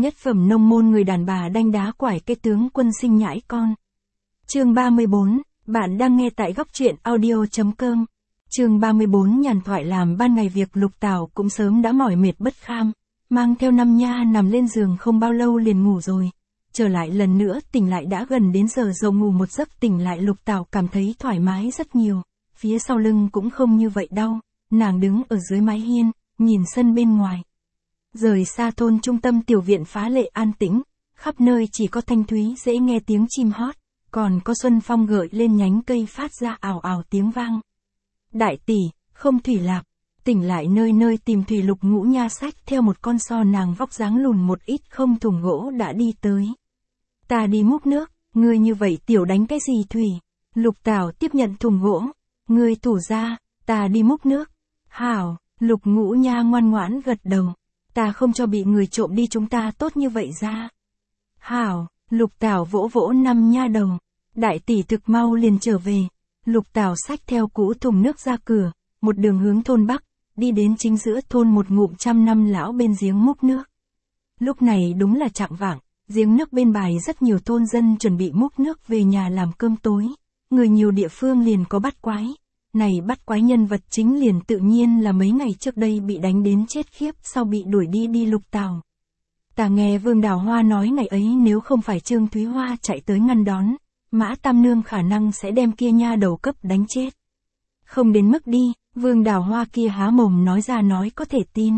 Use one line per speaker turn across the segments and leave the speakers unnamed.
Nhất phẩm nông môn người đàn bà đanh đá quải cái tướng quân sinh nhãi con. Chương 34, bạn đang nghe tại góc truyện audio.com. Chương 34 nhàn thoại làm ban ngày việc Lục Tảo cũng sớm đã mỏi mệt bất kham, mang theo Năm Nha nằm lên giường không bao lâu liền ngủ rồi. Trở lại lần nữa tỉnh lại đã gần đến giờ dậu ngủ một giấc tỉnh lại Lục Tảo cảm thấy thoải mái rất nhiều, phía sau lưng cũng không như vậy đau, nàng đứng ở dưới mái hiên, nhìn sân bên ngoài. Rời xa thôn trung tâm tiểu viện phá lệ an tĩnh, khắp nơi chỉ có thanh thúy dễ nghe tiếng chim hót, còn có xuân phong gợi lên nhánh cây phát ra ào ào tiếng vang. Đại tỷ, không thủy lạc, tỉnh lại nơi nơi tìm thủy Lục Ngũ Nha xách theo một con so nàng vóc dáng lùn một ít không thùng gỗ đã đi tới. Ta đi múc nước, ngươi như vậy tiểu đánh cái gì thủy? Lục Tảo tiếp nhận thùng gỗ, ngươi thủ ra, ta đi múc nước. Hảo, Lục Ngũ Nha ngoan ngoãn gật đầu. Ta không cho bị người trộm đi chúng ta tốt như vậy ra. Hảo, Lục Tảo vỗ vỗ Năm Nha đầu. Đại tỷ thực mau liền trở về. Lục Tảo xách theo cũ thùng nước ra cửa, một đường hướng thôn Bắc, đi đến chính giữa thôn một ngụm 100 năm lão bên giếng múc nước. Lúc này đúng là chạng vạng, giếng nước bên bài rất nhiều thôn dân chuẩn bị múc nước về nhà làm cơm tối. Người nhiều địa phương liền có bắt quái. Này bắt quái nhân vật chính liền tự nhiên là mấy ngày trước đây bị đánh đến chết khiếp sau bị đuổi đi Lục Tảo. Ta nghe Vương Đào Hoa nói ngày ấy nếu không phải Trương Thúy Hoa chạy tới ngăn đón, Mã Tam Nương khả năng sẽ đem kia nha đầu cấp đánh chết. Không đến mức đi, Vương Đào Hoa kia há mồm nói ra nói có thể tin.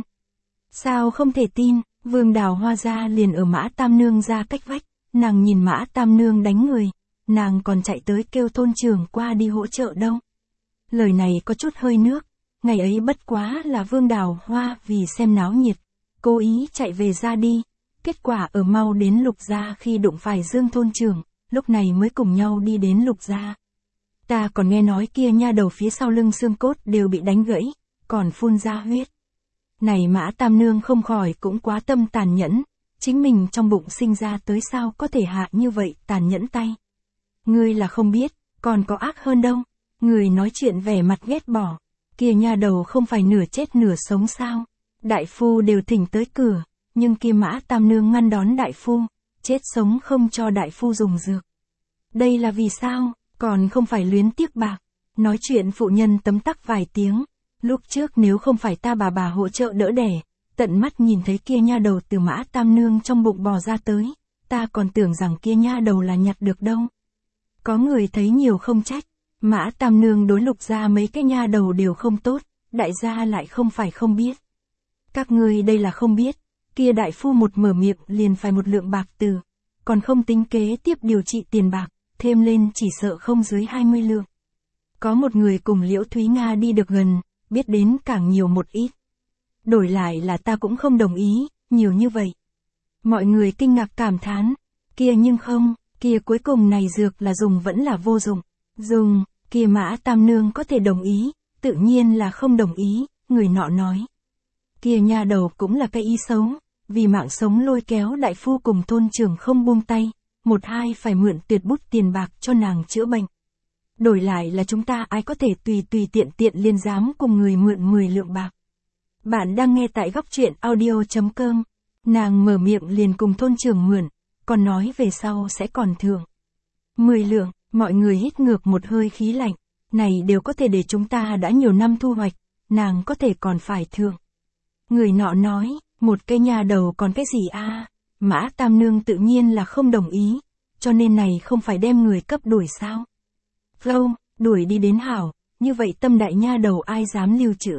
Sao không thể tin, Vương Đào Hoa ra liền ở Mã Tam Nương ra cách vách, nàng nhìn Mã Tam Nương đánh người, nàng còn chạy tới kêu thôn trưởng qua đi hỗ trợ đâu. Lời này có chút hơi nước, ngày ấy bất quá là Vương Đào Hoa vì xem náo nhiệt, cố ý chạy về ra đi, kết quả ở mau đến Lục gia khi đụng phải Dương thôn trưởng, lúc này mới cùng nhau đi đến Lục gia. Ta còn nghe nói kia nha đầu phía sau lưng xương cốt đều bị đánh gãy, còn phun ra huyết. Này Mã Tam Nương không khỏi cũng quá tâm tàn nhẫn, chính mình trong bụng sinh ra tới sao có thể hạ như vậy tàn nhẫn tay. Ngươi là không biết, còn có ác hơn đâu. Người nói chuyện vẻ mặt ghét bỏ, kia nha đầu không phải nửa chết nửa sống sao, đại phu đều thỉnh tới cửa, nhưng kia Mã Tam Nương ngăn đón đại phu, chết sống không cho đại phu dùng dược. Đây là vì sao, còn không phải luyến tiếc bạc, nói chuyện phụ nhân tấm tắc vài tiếng, lúc trước nếu không phải ta bà hỗ trợ đỡ đẻ, tận mắt nhìn thấy kia nha đầu từ Mã Tam Nương trong bụng bò ra tới, ta còn tưởng rằng kia nha đầu là nhặt được đâu. Có người thấy nhiều không trách. Mã Tam Nương đối Lục gia mấy cái nha đầu đều không tốt, đại gia lại không phải không biết. Các ngươi đây là không biết, kia đại phu một mở miệng liền phải 1 lượng bạc từ, còn không tính kế tiếp điều trị tiền bạc, thêm lên chỉ sợ không dưới 20 lượng. Có một người cùng Liễu Thúy Nga đi được gần, biết đến càng nhiều một ít. Đổi lại là ta cũng không đồng ý, nhiều như vậy. Mọi người kinh ngạc cảm thán, kia nhưng không, kia cuối cùng này dược là dùng vẫn là vô dụng, dùng. Kia Mã Tam Nương có thể đồng ý, tự nhiên là không đồng ý, người nọ nói. Kia nha đầu cũng là cái ý xấu, vì mạng sống lôi kéo đại phu cùng thôn trưởng không buông tay, 1-2 phải mượn tuyệt bút tiền bạc cho nàng chữa bệnh. Đổi lại là chúng ta ai có thể tùy tiện liên dám cùng người mượn 10 lượng bạc. Bạn đang nghe tại góc truyện audio.com, nàng mở miệng liền cùng thôn trưởng mượn, còn nói về sau sẽ còn thưởng. 10 lượng. Mọi người hít ngược một hơi khí lạnh, này đều có thể để chúng ta đã nhiều năm thu hoạch, nàng có thể còn phải thưởng. Người nọ nói, một cái nhà đầu còn cái gì a? Mã Tam Nương tự nhiên là không đồng ý, cho nên này không phải đem người cấp đuổi sao? Lâu, đuổi đi đến hảo, như vậy tâm đại nha đầu ai dám lưu trữ.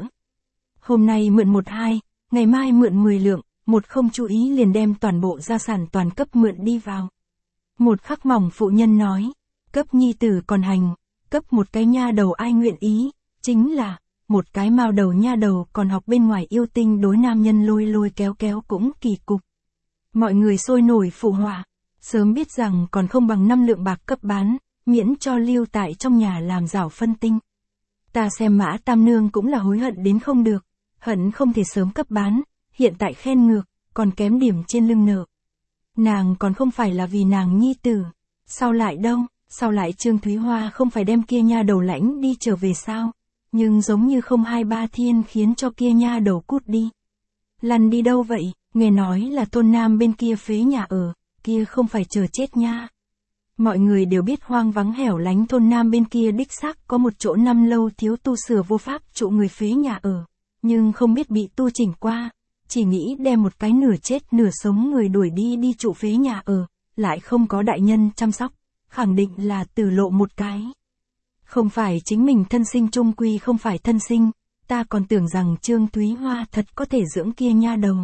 Hôm nay mượn 1-2, ngày mai mượn 10 lượng, một không chú ý liền đem toàn bộ gia sản toàn cấp mượn đi vào. Một khắc mỏng phụ nhân nói. Cấp nhi tử còn hành, cấp một cái nha đầu ai nguyện ý, chính là, một cái mao đầu nha đầu còn học bên ngoài yêu tinh đối nam nhân lôi kéo cũng kỳ cục. Mọi người sôi nổi phụ họa, sớm biết rằng còn không bằng 5 lượng bạc cấp bán, miễn cho lưu tại trong nhà làm rảo phân tinh. Ta xem Mã Tam Nương cũng là hối hận đến không được, hận không thể sớm cấp bán, hiện tại khen ngược, còn kém điểm trên lưng nợ. Nàng còn không phải là vì nàng nhi tử, sao lại đâu? Sao lại Trương Thúy Hoa không phải đem kia nha đầu lãnh đi trở về sao? Nhưng giống như không 2-3 thiên khiến cho kia nha đầu cút đi. Lăn đi đâu vậy? Nghe nói là thôn Nam bên kia phế nhà ở, kia không phải chờ chết nha. Mọi người đều biết hoang vắng hẻo lánh thôn Nam bên kia đích xác có một chỗ năm lâu thiếu tu sửa vô pháp trụ người phế nhà ở, nhưng không biết bị tu chỉnh qua, chỉ nghĩ đem một cái nửa chết nửa sống người đuổi đi trụ phế nhà ở, lại không có đại nhân chăm sóc, khẳng định là tử lộ một cái. Không phải chính mình thân sinh trung quy không phải thân sinh, ta còn tưởng rằng Trương Thúy Hoa thật có thể dưỡng kia nha đầu.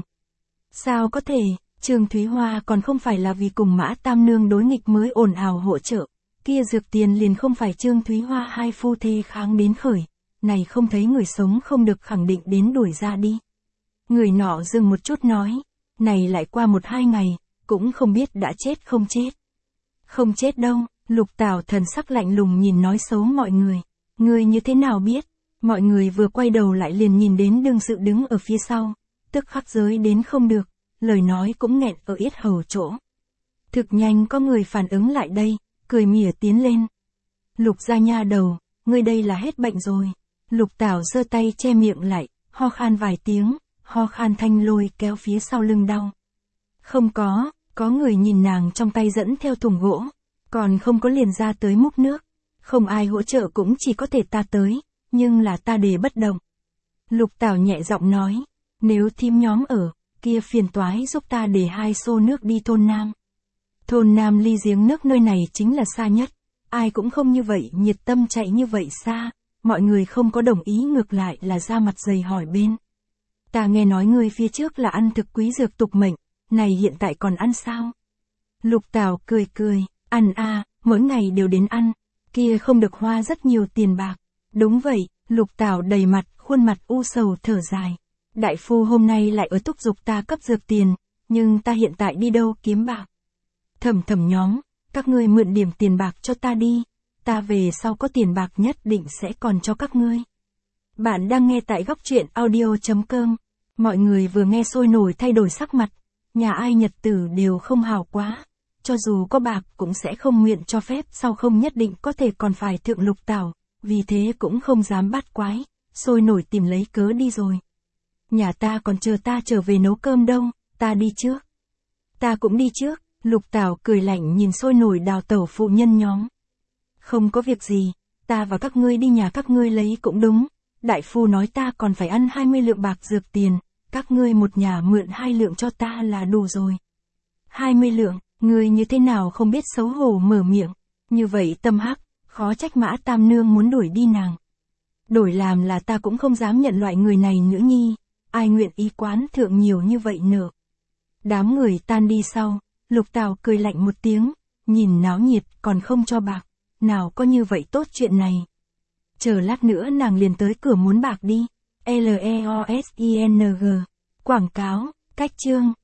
Sao có thể, Trương Thúy Hoa còn không phải là vì cùng Mã Tam Nương đối nghịch mới ồn ào hỗ trợ, kia dược tiền liền không phải Trương Thúy Hoa hai phu thê kháng đến khởi, này không thấy người sống không được khẳng định đến đuổi ra đi. Người nọ dừng một chút nói, này lại qua 1-2 ngày, cũng không biết đã chết không chết. Không chết đâu, Lục Tảo thần sắc lạnh lùng nhìn nói xấu mọi người. Người như thế nào biết? Mọi người vừa quay đầu lại liền nhìn đến đương sự đứng ở phía sau, tức khắc giới đến không được, lời nói cũng nghẹn ở yết hầu chỗ. Thực nhanh có người phản ứng lại đây, cười mỉa tiến lên. Lục gia nha đầu, ngươi đây là hết bệnh rồi. Lục Tảo giơ tay che miệng lại, ho khan vài tiếng, ho khan thanh lôi kéo phía sau lưng đau. Không có người nhìn nàng trong tay dẫn theo thùng gỗ, còn không có liền ra tới múc nước. Không ai hỗ trợ cũng chỉ có thể ta tới, nhưng là ta để bất động. Lục Tảo nhẹ giọng nói, nếu thím nhóm ở, kia phiền toái giúp ta để 2 xô nước đi thôn Nam. Thôn Nam ly giếng nước nơi này chính là xa nhất, ai cũng không như vậy nhiệt tâm chạy như vậy xa, mọi người không có đồng ý ngược lại là ra mặt dày hỏi bên. Ta nghe nói ngươi phía trước là ăn thực quý dược tục mệnh, này hiện tại còn ăn sao? Lục Tảo cười, ăn mỗi ngày đều đến ăn, kia không được hoa rất nhiều tiền bạc. Đúng vậy, Lục Tảo đầy mặt, khuôn mặt u sầu thở dài. Đại phu hôm nay lại ở thúc giục ta cấp dược tiền, nhưng ta hiện tại đi đâu kiếm bạc? Thẩm nhóm, các ngươi mượn điểm tiền bạc cho ta đi, ta về sau có tiền bạc nhất định sẽ còn cho các ngươi. Bạn đang nghe tại góc truyện audio.com. Mọi người vừa nghe sôi nổi thay đổi sắc mặt, nhà ai nhật tử đều không hào quá. Cho dù có bạc cũng sẽ không nguyện cho phép, sau không nhất định có thể còn phải thượng Lục Tảo, vì thế cũng không dám bắt quái, sôi nổi tìm lấy cớ đi rồi. Nhà ta còn chờ ta trở về nấu cơm đâu, ta đi trước. Ta cũng đi trước, Lục Tảo cười lạnh nhìn sôi nổi đào tẩu phụ nhân nhóm. Không có việc gì, ta và các ngươi đi nhà các ngươi lấy cũng đúng, đại phu nói ta còn phải ăn 20 lượng bạc dược tiền, các ngươi một nhà mượn 2 lượng cho ta là đủ rồi. 20 lượng, ngươi như thế nào không biết xấu hổ mở miệng, như vậy tâm hắc, khó trách Mã Tam Nương muốn đuổi đi nàng. Đổi làm là ta cũng không dám nhận loại người này nữa nhi, ai nguyện ý quán thượng nhiều như vậy nợ. Đám người tan đi sau, Lục Tảo cười lạnh một tiếng, nhìn náo nhiệt còn không cho bạc, nào có như vậy tốt chuyện này. Chờ lát nữa nàng liền tới cửa muốn bạc đi. LEOSING. Quảng cáo, cách chương.